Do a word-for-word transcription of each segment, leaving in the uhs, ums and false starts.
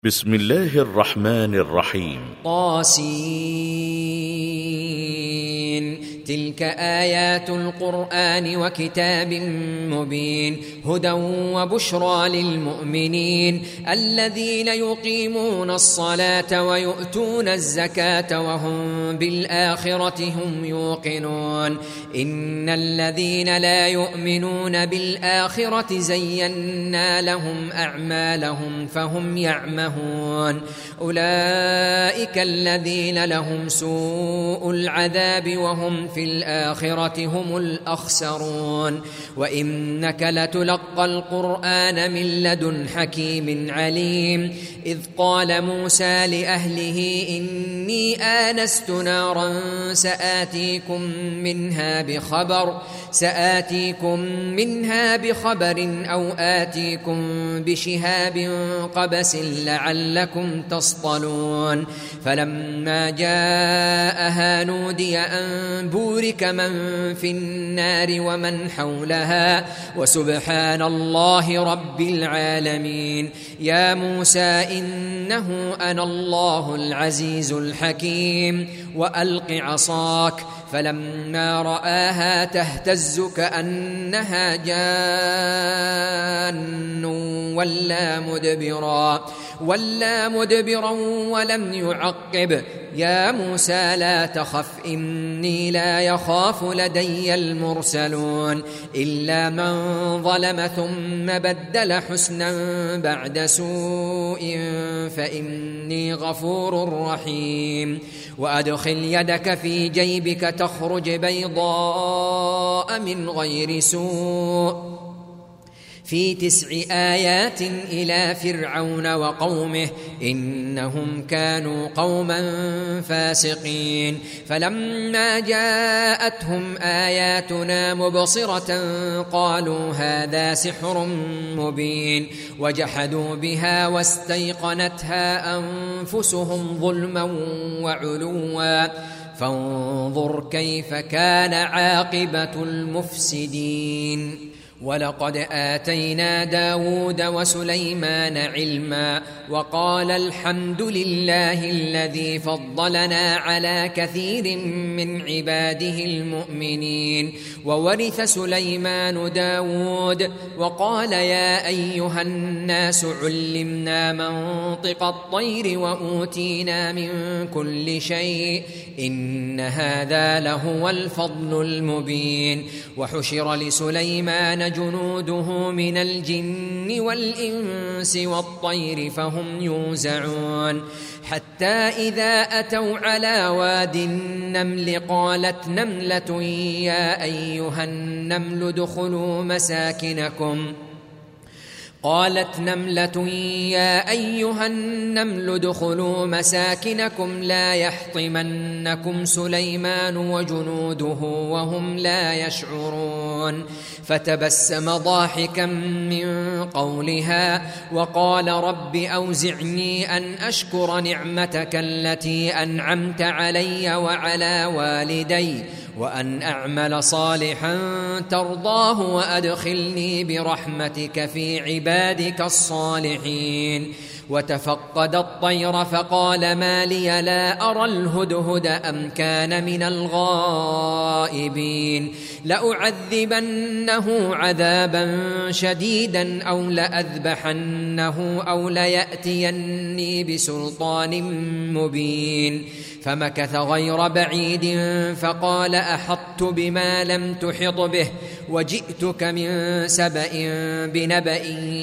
بسم الله الرحمن الرحيم. طاسين. تلك آيات القرآن وكتاب مبين هدى وبشرى للمؤمنين الذين يقيمون الصلاة ويؤتون الزكاة وهم بالآخرة هم يوقنون. إن الذين لا يؤمنون بالآخرة زينا لهم أعمالهم فهم يعمهون. أولئك الذين لهم سوء العذاب وهم في الآخرة هم الأخسرون. وإنك لتلقى القرآن من لدن حكيم عليم. إذ قال موسى لأهله إني آنست نارا سآتيكم منها بخبر سآتيكم منها بخبر أو آتيكم بشهاب قبس لعلكم تصطلون. فلما جاءها نودي أن بورك من في النار ومن حولها وسبحان الله رب العالمين. يا موسى إنه أنا الله العزيز الحكيم وألق عصاك. فلما رآها تهتز كأنها جان ولا مدبرا ولا مدبرا ولم يعقب. يا موسى لا تخف إني لا يخاف لدي المرسلون. إلا من ظلم ثم بدل حسنا بعد سوء فإني غفور رحيم. وأدخل يدك في جيبك تخرج بيضاء من غير سوء في تسع آيات إلى فرعون وقومه إنهم كانوا قوما فاسقين. فلما جاءتهم آياتنا مبصرة قالوا هذا سحر مبين وجحدوا بها واستيقنتها أنفسهم ظلما وعلوا فانظر كيف كان عاقبة المفسدين. ولقد آتينا داود وسليمان علما وقال الحمد لله الذي فضلنا على كثير من عباده المؤمنين. وورث سليمان داود وقال يا أيها الناس علمنا منطق الطير وأوتينا من كل شيء إن هذا لهو الفضل المبين. وحشر لسليمان جنوده من الجن والإنس والطير فهم يوزعون. حتى إذا أتوا على واد النمل قالت نملة يا أيها النمل ادخلوا مساكنكم قالت نملة يا أيها النمل ادخلوا مساكنكم لا يحطمنكم سليمان وجنوده وهم لا يشعرون. فتبسم ضاحكا من قولها وقال رب أوزعني أن أشكر نعمتك التي أنعمت علي وعلى والدي وأن أعمل صالحا ترضاه وأدخلني برحمتك في عبادك الصالحين. وتفقد الطير فقال ما لي لا أرى الهدهد أم كان من الغائبين. لأعذبنه عذابا شديدا أو لأذبحنه أو ليأتيني بسلطان مبين. فمكث غير بعيد فقال أحطت بما لم تحط به وجئتك من سبأ بنبأ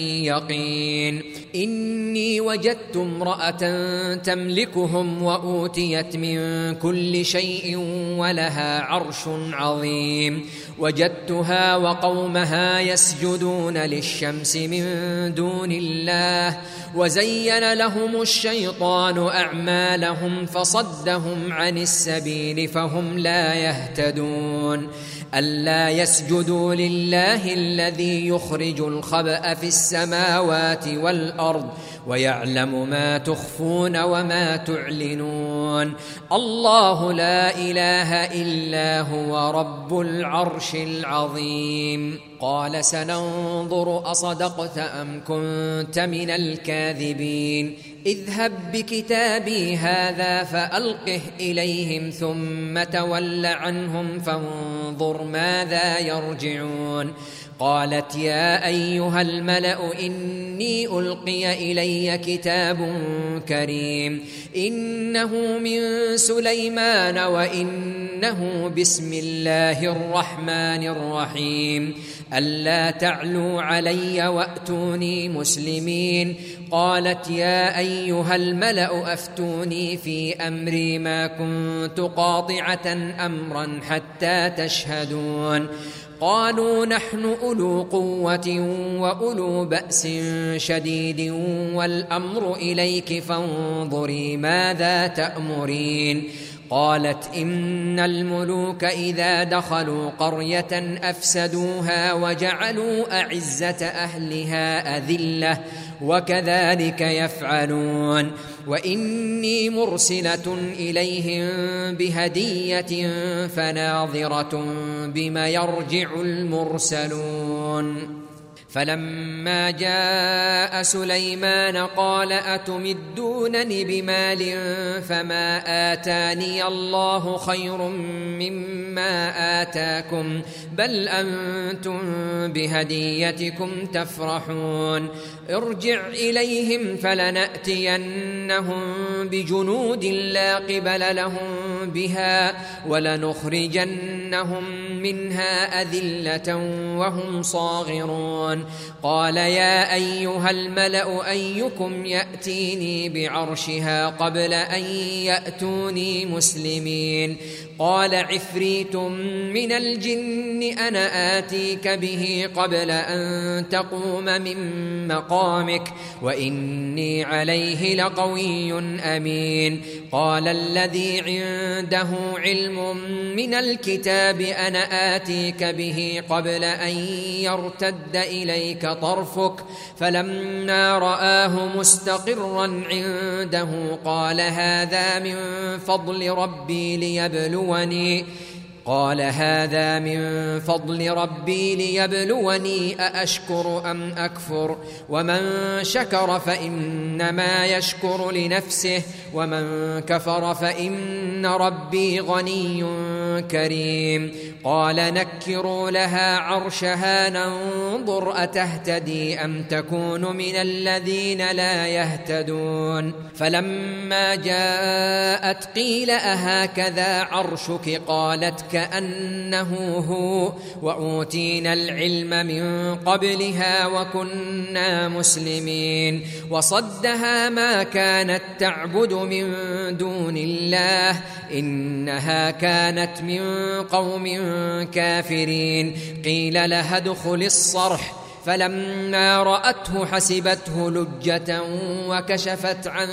يقين. إني وجدت امرأة تملكهم وأوتيت من كل شيء ولها عرش عظيم. وجدتها وقومها يسجدون للشمس من دون الله وزين لهم الشيطان أعمالهم فصدهم عن السبيل فهم لا يهتدون. ألا يسجدوا لله الذي يخرج الخبأ في السماوات والأرض ويعلم ما تخفون وما تعلنون الله لا إله إلا هو رب العرش العظيم قال سننظر أصدقت أم كنت من الكاذبين اذهب بكتابي هذا فألقه إليهم ثم تول عنهم فانظر ماذا يرجعون قالت يا أيها الملأ إني ألقي إلي كتاب كريم إنه من سليمان وإنه بسم الله الرحمن الرحيم ألا تعلوا علي وأتوني مسلمين قالت يا أيها الملأ أفتوني في أمري ما كنت قاطعة أمرا حتى تشهدون قالوا نحن أولو قوة وأولو بأس شديد والأمر إليك فانظري ماذا تأمرين قالت إن الملوك إذا دخلوا قرية أفسدوها وجعلوا أعزة أهلها أذلة وكذلك يفعلون وإني مرسلة إليهم بهدية فناظرة بما يرجع المرسلون فلما جاء سليمان قال أتمدونني بمال فما آتاني الله خير مما آتاكم بل أنتم بهديتكم تفرحون ارجع إليهم فلنأتينهم بجنود لا قبل لهم بها ولنخرجنهم منها أذلة وهم صاغرون قال يا أيها الملأ أيكم يأتيني بعرشها قبل أن يأتوني مسلمين قال عفريت من الجن أنا آتيك به قبل أن تقوم من مقامك وإني عليه لقوي أمين قال الذي عنده علم من الكتاب أنا آتيك به قبل أن يرتد إليك طرفك فلما رآه مستقرا عنده قال هذا من فضل ربي ليبلوني قال هذا من فضل ربي ليبلوني أأشكر أم أكفر ومن شكر فإنما يشكر لنفسه ومن كفر فإن ربي غني كريم قال نكروا لها عرشها ننظر أتهتدي أم تكون من الذين لا يهتدون فلما جاءت قيل أهكذا عرشك قالت كأنه هو وأوتينا العلم من قبلها وكنا مسلمين وصدها ما كانت تعبد من دون الله إنها كانت من قوم كافرين قيل لها ادخل الصرح فلما رأته حسبته لجة وكشفت عن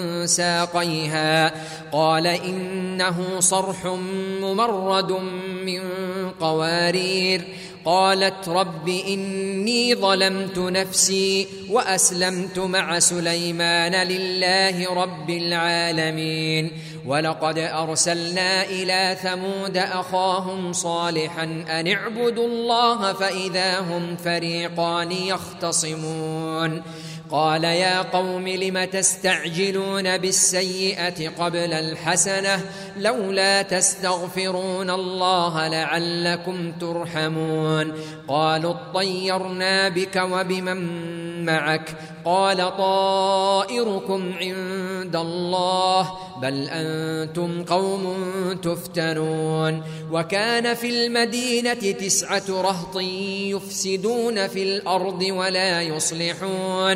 ساقيها قال إنه صرح ممرد من قوارير قالت رب إني ظلمت نفسي وأسلمت مع سليمان لله رب العالمين ولقد أرسلنا إلى ثمود أخاهم صالحا أن اعبدوا الله فإذا هم فريقان يختصمون قال يا قوم لم تستعجلون بالسيئة قبل الحسنة لولا تستغفرون الله لعلكم ترحمون قالوا اطيرنا بك وبمن معك قال طائركم عند الله بل أنتم قوم تفتنون وكان في المدينة تسعة رهط يفسدون في الأرض ولا يصلحون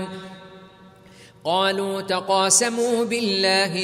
قالوا تقاسموا بالله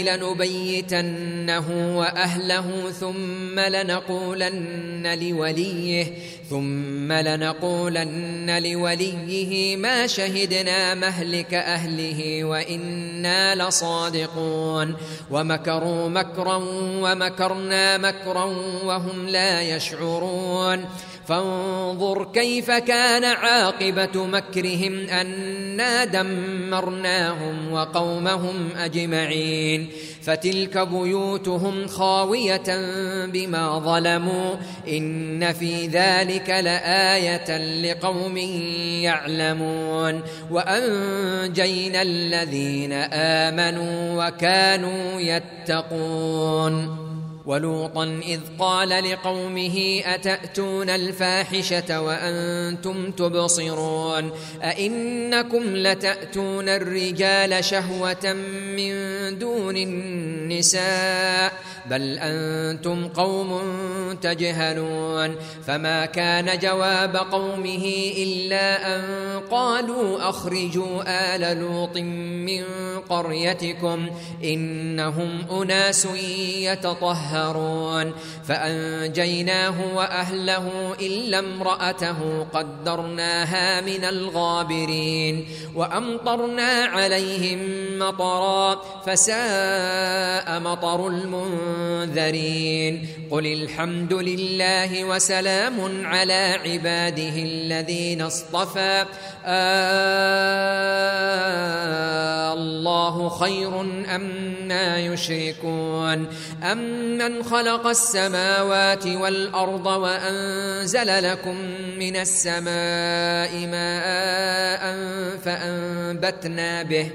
لنبيتنه وأهله ثم لنقولن لوليه ثم لنقولن لوليه ما شهدنا مهلك أهله وإنا لصادقون ومكروا مكرا ومكرنا مكرا وهم لا يشعرون فانظر كيف كان عاقبة مكرهم أنا دمرناهم وقومهم أجمعين فتلك بيوتهم خاوية بما ظلموا إن في ذلك لآية لقوم يعلمون وأنجينا الذين آمنوا وكانوا يتقون ولوطا إذ قال لقومه أتأتون الفاحشة وأنتم تبصرون أئنكم لتأتون الرجال شهوة من دون النساء بل أنتم قوم تجهلون فما كان جواب قومه إلا أن قالوا أخرجوا آل لوط من قريتكم إنهم أناس يتطهرون فأنجيناه وأهله إلا امرأته قدرناها من الغابرين وأمطرنا عليهم مطرا فساء مطر المنذرين قل الحمد لله وسلام على عباده الذين اصطفى آه الله خير أما يشركون أمن خلق السماوات والأرض وأنزل لكم من السماء ماء فأنبتنا به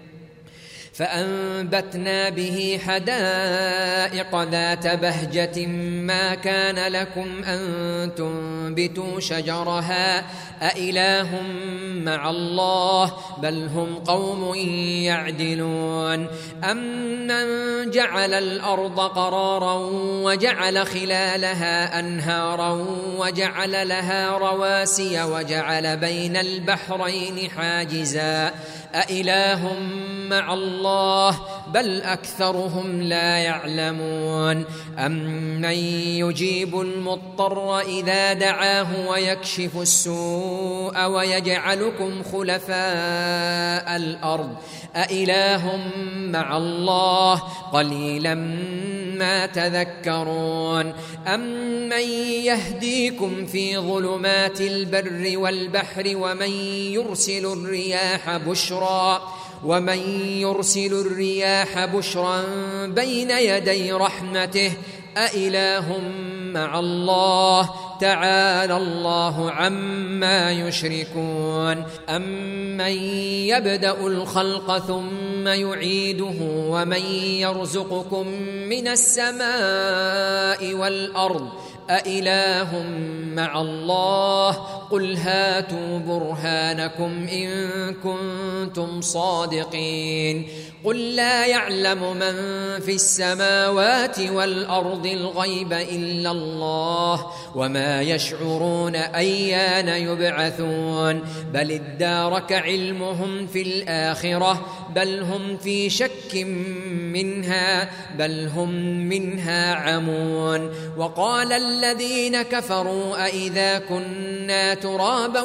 فأنبتنا به حدائق ذات بهجة ما كان لكم أن تنبتوا شجرها أإله مع الله بل هم قوم يعدلون أمن جعل الأرض قرارا وجعل خلالها أنهارا وجعل لها رواسي وجعل بين البحرين حاجزا أإله مع الله بل أكثرهم لا يعلمون أمن يجيب المضطر إذا دعاه ويكشف السوء ويجعلكم خلفاء الأرض أإله مع الله قليلا ما تذكرون أمن يهديكم في ظلمات البر والبحر ومن يرسل الرياح بشرا ومن يرسل الرياح بشرا بين يدي رحمته أإله مع الله تعالى الله عما يشركون أمن يبدأ الخلق ثم يعيده ومن يرزقكم من السماء والأرض أإله مع الله قل هاتوا برهانكم إن كنتم صادقين قل لا يعلم من في السماوات والأرض الغيب إلا الله وما يشعرون أيان يبعثون بل ادارك علمهم في الآخرة بل هم في شك منها بل هم منها عمون وقال الذين كفروا أئذا كنا ترابا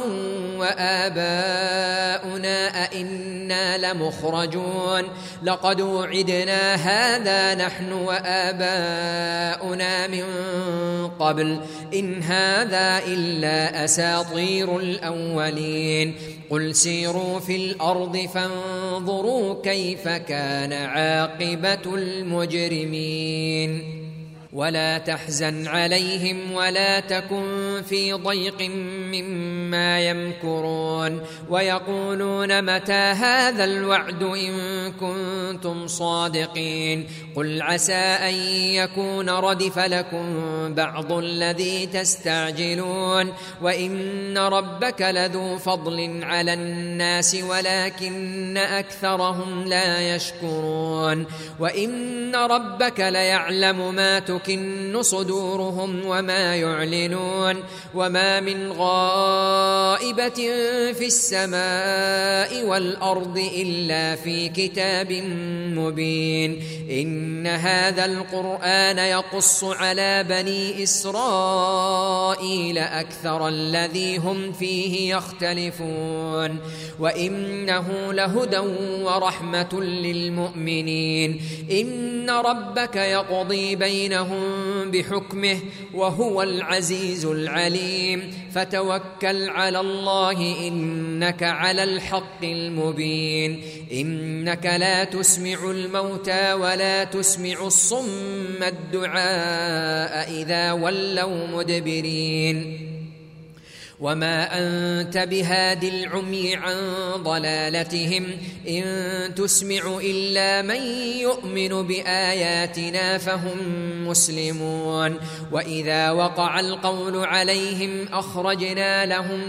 وآباؤنا أئنا لمخرجون لقد وعدنا هذا نحن وآباؤنا من قبل إن هذا إلا أساطير الأولين قل سيروا في الأرض فانظروا كيف كان عاقبة المجرمين ولا تحزن عليهم ولا تكن في ضيق مما يمكرون ويقولون متى هذا الوعد إن كنتم صادقين قل عسى أن يكون ردف لكم بعض الذي تستعجلون وإن ربك لذو فضل على الناس ولكن أكثرهم لا يشكرون وإن ربك ليعلم ما تكن صدورهم وما يعلنون وما من غائبة في السماء والأرض إلا في كتاب مبين إن هذا القرآن يقص على بني إسرائيل أكثر الذي هم فيه يختلفون وإنه لهدى ورحمة للمؤمنين إن ربك يقضي بينهم بينهم بحكمه وهو العزيز العليم فتوكل على الله إنك على الحق المبين إنك لا تسمع الموتى ولا تسمع الصم الدعاء إذا ولوا مدبرين وما أنت بهاد العمي عن ضلالتهم إن تسمع إلا من يؤمن بآياتنا فهم مسلمون وإذا وقع القول عليهم أخرجنا لهم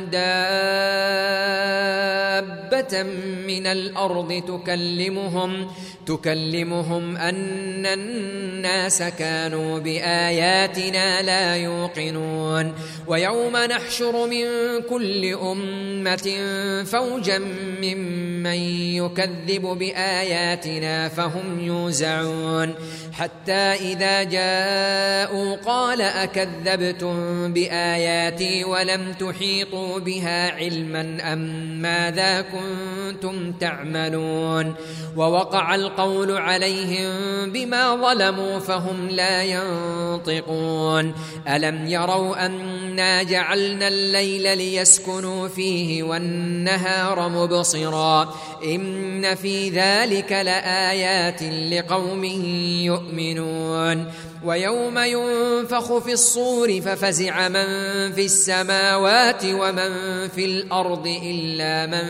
دابة من الأرض تكلمهم تكلمهم أن الناس كانوا بآياتنا لا يوقنون ويوم نحشر من كل أمة فوجا ممن يكذب بآياتنا فهم يوزعون حتى إذا جاءوا قال أكذبتم بآياتي ولم تحيطوا بها علما أم ماذا كنتم تعملون ووقع القول عليهم بما ظلموا فهم لا ينطقون ألم يروا أنا جعلنا الليل ليسكنوا فيه والنهار مبصرا إن في ذلك لآيات لقوم يؤمنون ويوم ينفخ في الصور ففزع من في السماوات ومن في الأرض إلا من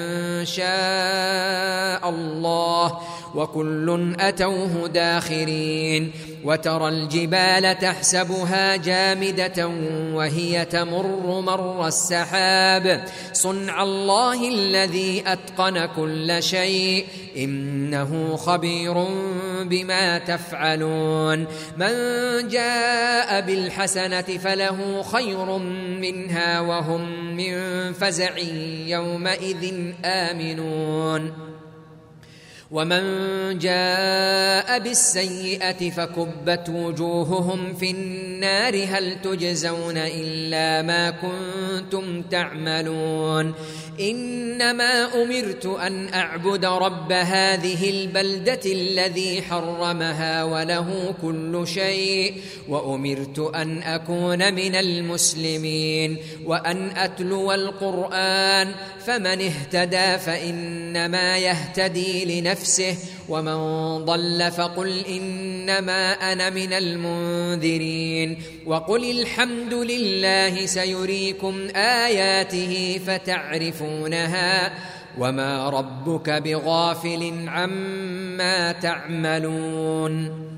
شاء الله وكل أتوه داخرين وترى الجبال تحسبها جامدة وهي تمر مر السحاب صنع الله الذي أتقن كل شيء إنه خبير بما تفعلون من جاء بالحسنة فله خير منها وهم من فزع يومئذ آمنون ومن جاء بالسيئة فكبت وجوههم في النار هل تجزون إلا ما كنتم تعملون إنما أمرت أن أعبد رب هذه البلدة الذي حرمها وله كل شيء وأمرت أن أكون من المسلمين وأن أتلو القرآن فمن اهتدى فإنما يهتدي لنفسه ومن ضل فقل إنما أنا من المنذرين وقل الحمد لله سيريكم آياته فتعرفونها وما ربك بغافل عما تعملون